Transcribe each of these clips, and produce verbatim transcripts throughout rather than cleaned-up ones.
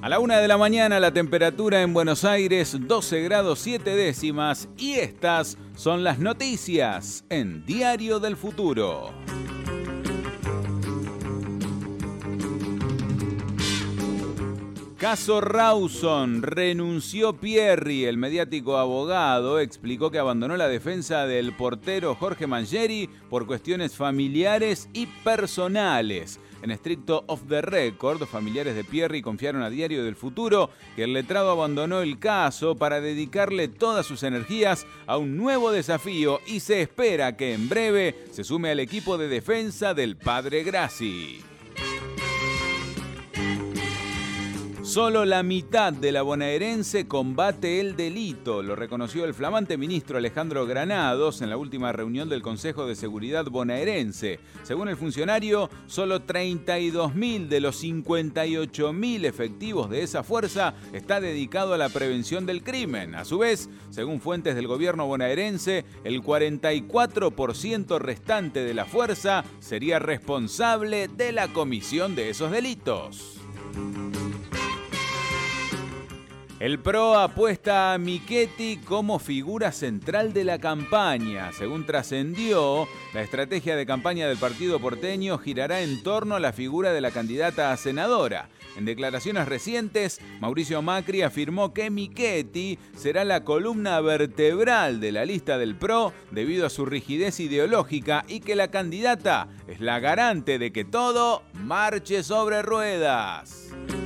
A la una de la mañana la temperatura en Buenos Aires doce grados siete décimas y estas son las noticias en Diario del Futuro. Caso Rawson, renunció Pierri. El mediático abogado explicó que abandonó la defensa del portero Jorge Mangieri por cuestiones familiares y personales. En estricto off the record, familiares de Pierri confiaron a Diario del Futuro que el letrado abandonó el caso para dedicarle todas sus energías a un nuevo desafío y se espera que en breve se sume al equipo de defensa del padre Grassi. Solo la mitad de la bonaerense combate el delito, lo reconoció el flamante ministro Alejandro Granados en la última reunión del Consejo de Seguridad bonaerense. Según el funcionario, solo treinta y dos mil de los cincuenta y ocho mil efectivos de esa fuerza está dedicado a la prevención del crimen. A su vez, según fuentes del gobierno bonaerense, el cuarenta y cuatro por ciento restante de la fuerza sería responsable de la comisión de esos delitos. El P R O apuesta a Michetti como figura central de la campaña. Según trascendió, la estrategia de campaña del partido porteño girará en torno a la figura de la candidata a senadora. En declaraciones recientes, Mauricio Macri afirmó que Michetti será la columna vertebral de la lista del P R O debido a su rigidez ideológica y que la candidata es la garante de que todo marche sobre ruedas.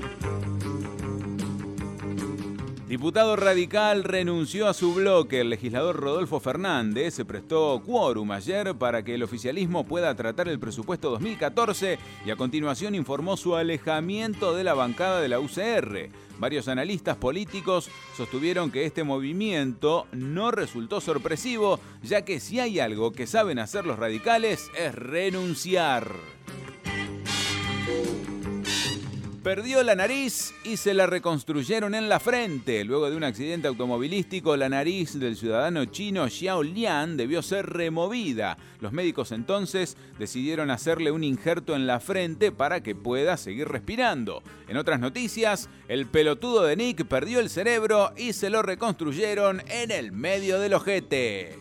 Diputado radical renunció a su bloque. El legislador Rodolfo Fernández se prestó quórum ayer para que el oficialismo pueda tratar el presupuesto dos mil catorce y a continuación informó su alejamiento de la bancada de la U C R. Varios analistas políticos sostuvieron que este movimiento no resultó sorpresivo, ya que si hay algo que saben hacer los radicales es renunciar. Perdió la nariz y se la reconstruyeron en la frente. Luego de un accidente automovilístico, la nariz del ciudadano chino Xiao Lian debió ser removida. Los médicos entonces decidieron hacerle un injerto en la frente para que pueda seguir respirando. En otras noticias, el pelotudo de Nick perdió el cerebro y se lo reconstruyeron en el medio del ojete.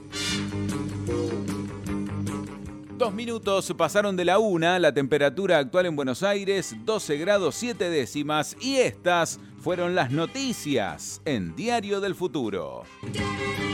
Dos minutos pasaron de la una, la temperatura actual en Buenos Aires doce grados siete décimas y estas fueron las noticias en Diario del Futuro.